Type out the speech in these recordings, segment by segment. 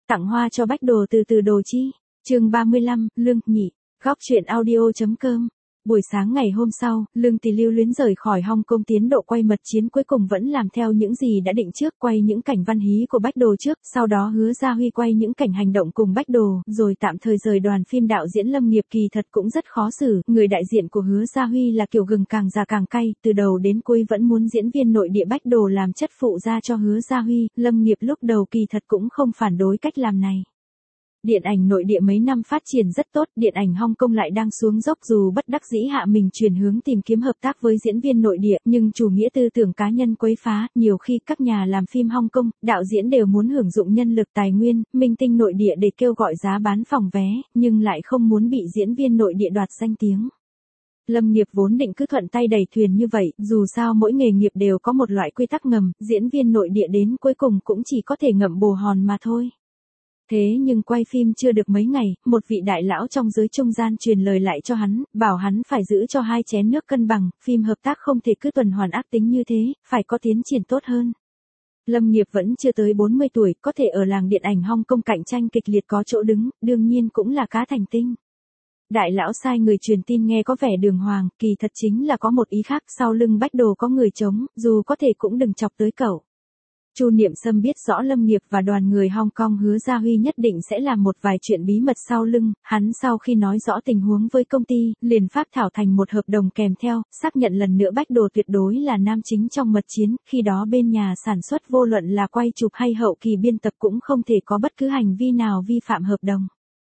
Tặng hoa cho Bách Đồ từ Đồ Chi. Chương 35, Lương Nhị. Góc truyện audio.com. Buổi sáng ngày hôm sau, Lương Tỷ lưu luyến rời khỏi Hong Kong, tiến độ quay mật chiến cuối cùng vẫn làm theo những gì đã định trước, quay những cảnh văn hí của Bách Đồ trước, sau đó Hứa Gia Huy quay những cảnh hành động cùng Bách Đồ, rồi tạm thời rời đoàn phim. Đạo diễn Lâm Nghiệp kỳ thật cũng rất khó xử, người đại diện của Hứa Gia Huy là kiểu gừng càng già càng cay, từ đầu đến cuối vẫn muốn diễn viên nội địa Bách Đồ làm chất phụ ra cho Hứa Gia Huy. Lâm Nghiệp lúc đầu kỳ thật cũng không phản đối cách làm này. Điện ảnh nội địa mấy năm phát triển rất tốt, điện ảnh Hong Kong lại đang xuống dốc, dù bất đắc dĩ hạ mình chuyển hướng tìm kiếm hợp tác với diễn viên nội địa, nhưng chủ nghĩa tư tưởng cá nhân quấy phá, nhiều khi các nhà làm phim Hong Kong, đạo diễn đều muốn hưởng dụng nhân lực tài nguyên, minh tinh nội địa để kêu gọi giá bán phòng vé, nhưng lại không muốn bị diễn viên nội địa đoạt danh tiếng. Lâm Nghiệp vốn định cứ thuận tay đẩy thuyền như vậy, dù sao mỗi nghề nghiệp đều có một loại quy tắc ngầm, diễn viên nội địa đến cuối cùng cũng chỉ có thể ngậm bồ hòn mà thôi. Thế nhưng quay phim chưa được mấy ngày, một vị đại lão trong giới trung gian truyền lời lại cho hắn, bảo hắn phải giữ cho hai chén nước cân bằng, phim hợp tác không thể cứ tuần hoàn ác tính như thế, phải có tiến triển tốt hơn. Lâm Nghiệp vẫn chưa tới 40 tuổi, có thể ở làng điện ảnh Hong Kong cạnh tranh kịch liệt có chỗ đứng, đương nhiên cũng là cá thành tinh. Đại lão sai người truyền tin nghe có vẻ đường hoàng, kỳ thật chính là có một ý khác, sau lưng Bách Đồ có người chống, dù có thể cũng đừng chọc tới cậu. Chu Niệm Sâm biết rõ Lâm Nghiệp và đoàn người Hong Kong Hứa Gia Huy nhất định sẽ làm một vài chuyện bí mật sau lưng, hắn sau khi nói rõ tình huống với công ty, liền phát thảo thành một hợp đồng kèm theo, xác nhận lần nữa Bách Đồ tuyệt đối là nam chính trong mật chiến, khi đó bên nhà sản xuất vô luận là quay chụp hay hậu kỳ biên tập cũng không thể có bất cứ hành vi nào vi phạm hợp đồng.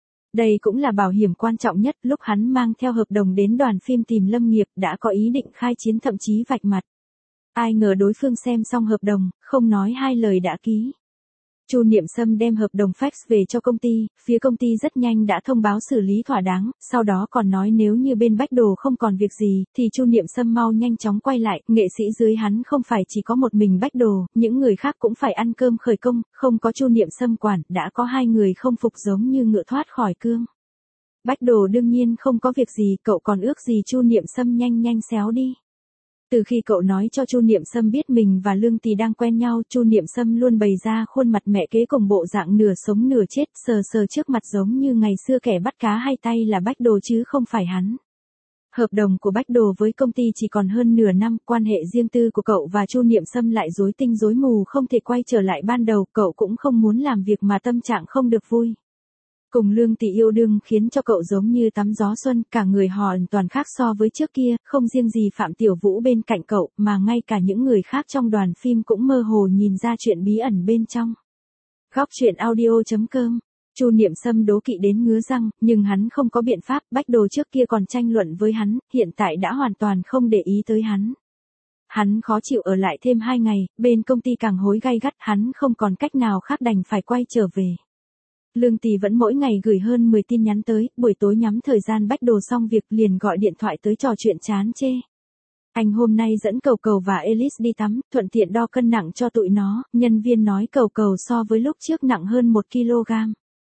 Đây cũng là bảo hiểm quan trọng nhất, lúc hắn mang theo hợp đồng đến đoàn phim tìm Lâm Nghiệp đã có ý định khai chiến, thậm chí vạch mặt. Ai ngờ đối phương xem xong hợp đồng, không nói hai lời đã ký. Chu Niệm Sâm đem hợp đồng fax về cho công ty, phía công ty rất nhanh đã thông báo xử lý thỏa đáng, sau đó còn nói nếu như bên Bách Đồ không còn việc gì, thì Chu Niệm Sâm mau nhanh chóng quay lại, nghệ sĩ dưới hắn không phải chỉ có một mình Bách Đồ, những người khác cũng phải ăn cơm khởi công, không có Chu Niệm Sâm quản, đã có hai người không phục giống như ngựa thoát khỏi cương. Bách Đồ đương nhiên không có việc gì, cậu còn ước gì Chu Niệm Sâm nhanh xéo đi. Từ khi cậu nói cho Chu Niệm Sâm biết mình và Lương Tỷ đang quen nhau, Chu Niệm Sâm luôn bày ra khuôn mặt mẹ kế cùng bộ dạng nửa sống nửa chết, sờ trước mặt giống như ngày xưa kẻ bắt cá hay tay là Bách Đồ chứ không phải hắn. Hợp đồng của Bách Đồ với công ty chỉ còn hơn nửa năm, quan hệ riêng tư của cậu và Chu Niệm Sâm lại rối tinh rối mù, không thể quay trở lại ban đầu, cậu cũng không muốn làm việc mà tâm trạng không được vui. Cùng Lương Tỷ yêu đương khiến cho cậu giống như tắm gió xuân, cả người hoàn toàn khác so với trước kia, không riêng gì Phạm Tiểu Vũ bên cạnh cậu, mà ngay cả những người khác trong đoàn phim cũng mơ hồ nhìn ra chuyện bí ẩn bên trong. Góc truyện audio.com. Chu Niệm Sâm đố kỵ đến ngứa răng, nhưng hắn không có biện pháp, Bách Đồ trước kia còn tranh luận với hắn, hiện tại đã hoàn toàn không để ý tới hắn. Hắn khó chịu ở lại thêm 2 ngày, bên công ty càng hối gay gắt, hắn không còn cách nào khác đành phải quay trở về. Lương Tỷ vẫn mỗi ngày gửi hơn 10 tin nhắn tới, buổi tối nhắm thời gian Bách Đồ xong việc liền gọi điện thoại tới trò chuyện chán chê. Anh hôm nay dẫn Cầu Cầu và Alice đi tắm, thuận tiện đo cân nặng cho tụi nó, nhân viên nói Cầu Cầu so với lúc trước nặng hơn 1 kg.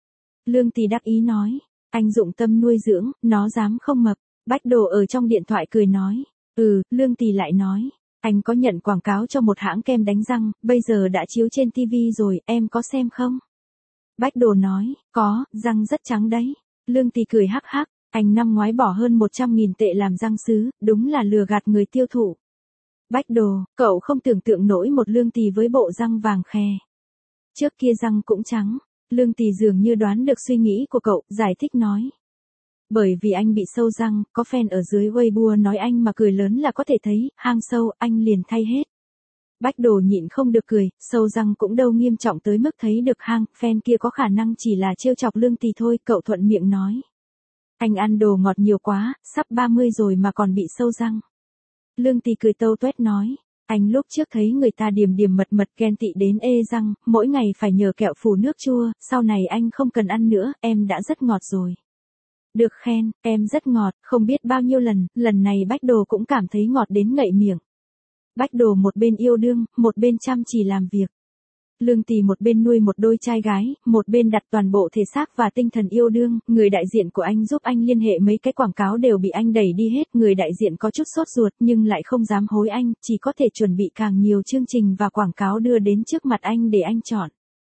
Lương Tỷ đắc ý nói, anh dụng tâm nuôi dưỡng, nó dám không mập. Bách Đồ ở trong điện thoại cười nói, Lương Tỷ lại nói, anh có nhận quảng cáo cho một hãng kem đánh răng, bây giờ đã chiếu trên TV rồi, em có xem không? Bách Đồ nói, có, răng rất trắng đấy. Lương Tỷ cười hắc hắc, anh năm ngoái bỏ hơn 100.000 tệ làm răng sứ, đúng là lừa gạt người tiêu thụ. Bách Đồ, cậu không tưởng tượng nổi một Lương Tỷ với bộ răng vàng khè. Trước kia răng cũng trắng. Lương Tỷ dường như đoán được suy nghĩ của cậu, giải thích nói. Bởi vì anh bị sâu răng, có fan ở dưới Weibo nói anh mà cười lớn là có thể thấy, hang sâu, anh liền thay hết. Bách Đồ nhịn không được cười, sâu răng cũng đâu nghiêm trọng tới mức thấy được hang, fan kia có khả năng chỉ là trêu chọc Lương Tỷ thôi, cậu thuận miệng nói. Anh ăn đồ ngọt nhiều quá, sắp 30 rồi mà còn bị sâu răng. Lương Tỷ cười tâu tuét nói, anh lúc trước thấy người ta điềm mật ghen tị đến ê răng, mỗi ngày phải nhờ kẹo phủ nước chua, sau này anh không cần ăn nữa, em đã rất ngọt rồi. Được khen, em rất ngọt, không biết bao nhiêu lần này Bách Đồ cũng cảm thấy ngọt đến ngậy miệng. Bách Đồ một bên yêu đương, một bên chăm chỉ làm việc. Lương Tỷ một bên nuôi một đôi trai gái, một bên đặt toàn bộ thể xác và tinh thần yêu đương, người đại diện của anh giúp anh liên hệ mấy cái quảng cáo đều bị anh đẩy đi hết, người đại diện có chút sốt ruột nhưng lại không dám hối anh, chỉ có thể chuẩn bị càng nhiều chương trình và quảng cáo đưa đến trước mặt anh để anh chọn.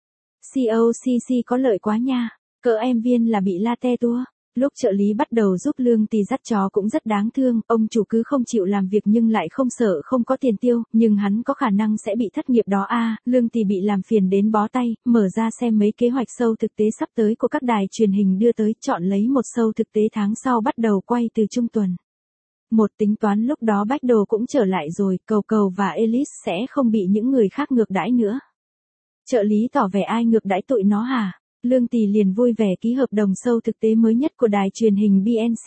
COCC có lợi quá nha. Cỡ em Viên là bị latte tua. Lúc trợ lý bắt đầu giúp Lương Tì dắt chó cũng rất đáng thương, ông chủ cứ không chịu làm việc nhưng lại không sợ không có tiền tiêu, nhưng hắn có khả năng sẽ bị thất nghiệp đó à. Lương Tì bị làm phiền đến bó tay, mở ra xem mấy kế hoạch show thực tế sắp tới của các đài truyền hình đưa tới, chọn lấy một show thực tế tháng sau bắt đầu quay từ trung tuần. Một tính toán lúc đó Bách Đồ cũng trở lại rồi, Cầu Cầu và Ellis sẽ không bị những người khác ngược đãi nữa. Trợ lý tỏ vẻ ai ngược đãi tụi nó hả? Lương Tì liền vui vẻ ký hợp đồng show thực tế mới nhất của đài truyền hình BNC.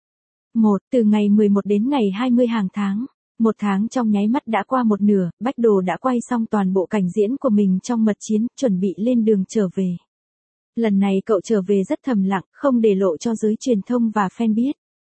Từ ngày 11 đến ngày 20 hàng tháng. Một tháng trong nháy mắt đã qua một nửa, Bách Đồ đã quay xong toàn bộ cảnh diễn của mình trong Mật Chiến, chuẩn bị lên đường trở về. Lần này cậu trở về rất thầm lặng, không để lộ cho giới truyền thông và fan biết.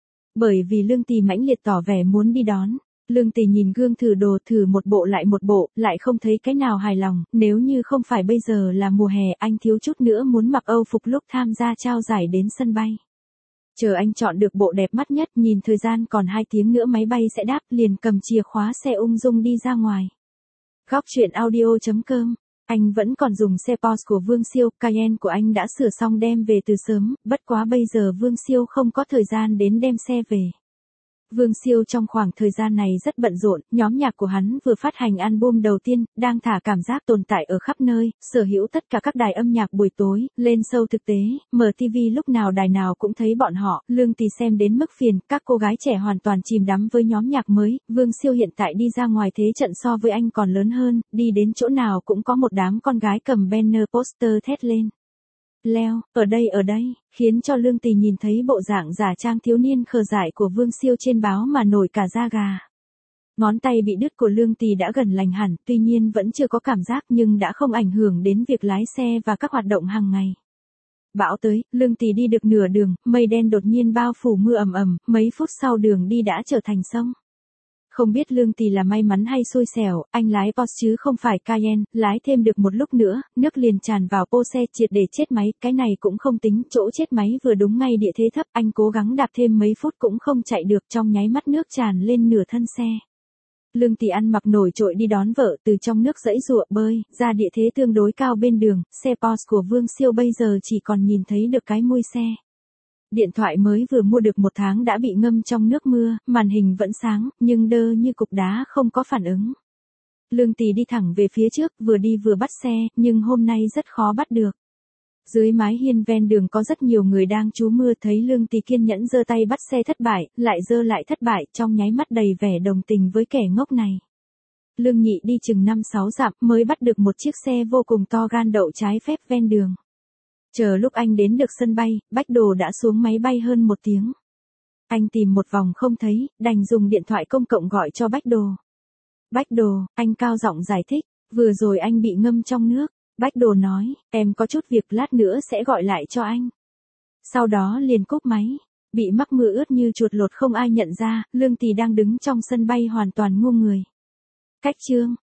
Bởi vì Lương Tì mãnh liệt tỏ vẻ muốn đi đón. Lương Tì nhìn gương thử đồ thử một bộ, lại không thấy cái nào hài lòng, nếu như không phải bây giờ là mùa hè anh thiếu chút nữa muốn mặc Âu phục lúc tham gia trao giải đến sân bay. Chờ anh chọn được bộ đẹp mắt nhất, nhìn thời gian còn 2 tiếng nữa máy bay sẽ đáp, liền cầm chìa khóa xe ung dung đi ra ngoài. Góc truyện audio.com. Anh vẫn còn dùng xe Porsche của Vương Siêu, Cayenne của anh đã sửa xong đem về từ sớm, bất quá bây giờ Vương Siêu không có thời gian đến đem xe về. Vương Siêu trong khoảng thời gian này rất bận rộn, nhóm nhạc của hắn vừa phát hành album đầu tiên, đang thả cảm giác tồn tại ở khắp nơi, sở hữu tất cả các đài âm nhạc buổi tối, lên show thực tế, mở TV lúc nào đài nào cũng thấy bọn họ. Lương Tì xem đến mức phiền, các cô gái trẻ hoàn toàn chìm đắm với nhóm nhạc mới. Vương Siêu hiện tại đi ra ngoài thế trận so với anh còn lớn hơn, đi đến chỗ nào cũng có một đám con gái cầm banner poster thét lên. Leo, ở đây, khiến cho Lương Tì nhìn thấy bộ dạng giả trang thiếu niên khờ dại của Vương Siêu trên báo mà nổi cả da gà. Ngón tay bị đứt của Lương Tì đã gần lành hẳn, tuy nhiên vẫn chưa có cảm giác nhưng đã không ảnh hưởng đến việc lái xe và các hoạt động hàng ngày. Bão tới, Lương Tì đi được nửa đường, mây đen đột nhiên bao phủ mưa ầm ầm, mấy phút sau đường đi đã trở thành sông. Không biết Lương Tì là may mắn hay xui xẻo, anh lái Porsche chứ không phải Cayenne, lái thêm được một lúc nữa, nước liền tràn vào pô xe triệt để chết máy, cái này cũng không tính, chỗ chết máy vừa đúng ngay địa thế thấp, anh cố gắng đạp thêm mấy phút cũng không chạy được, trong nháy mắt nước tràn lên nửa thân xe. Lương Tì ăn mặc nổi trội đi đón vợ, từ trong nước giãy giụa bơi, ra địa thế tương đối cao bên đường, xe Porsche của Vương Siêu bây giờ chỉ còn nhìn thấy được cái mui xe. Điện thoại mới vừa mua được 1 tháng đã bị ngâm trong nước mưa, màn hình vẫn sáng, nhưng đơ như cục đá không có phản ứng. Lương Tì đi thẳng về phía trước, vừa đi vừa bắt xe, nhưng hôm nay rất khó bắt được. Dưới mái hiên ven đường có rất nhiều người đang trú mưa, thấy Lương Tì kiên nhẫn giơ tay bắt xe thất bại, lại giơ lại thất bại, trong nháy mắt đầy vẻ đồng tình với kẻ ngốc này. Lương Nhị đi chừng 5-6 dặm mới bắt được một chiếc xe vô cùng to gan đậu trái phép ven đường. Chờ lúc anh đến được sân bay, Bách Đồ đã xuống máy bay hơn 1 tiếng. Anh tìm một vòng không thấy, đành dùng điện thoại công cộng gọi cho Bách Đồ. Bách Đồ, anh cao giọng giải thích, vừa rồi anh bị ngâm trong nước. Bách Đồ nói, em có chút việc lát nữa sẽ gọi lại cho anh. Sau đó liền cúp máy, bị mắc mưa ướt như chuột lột không ai nhận ra, Lương Tì đang đứng trong sân bay hoàn toàn ngu người. Cách chương.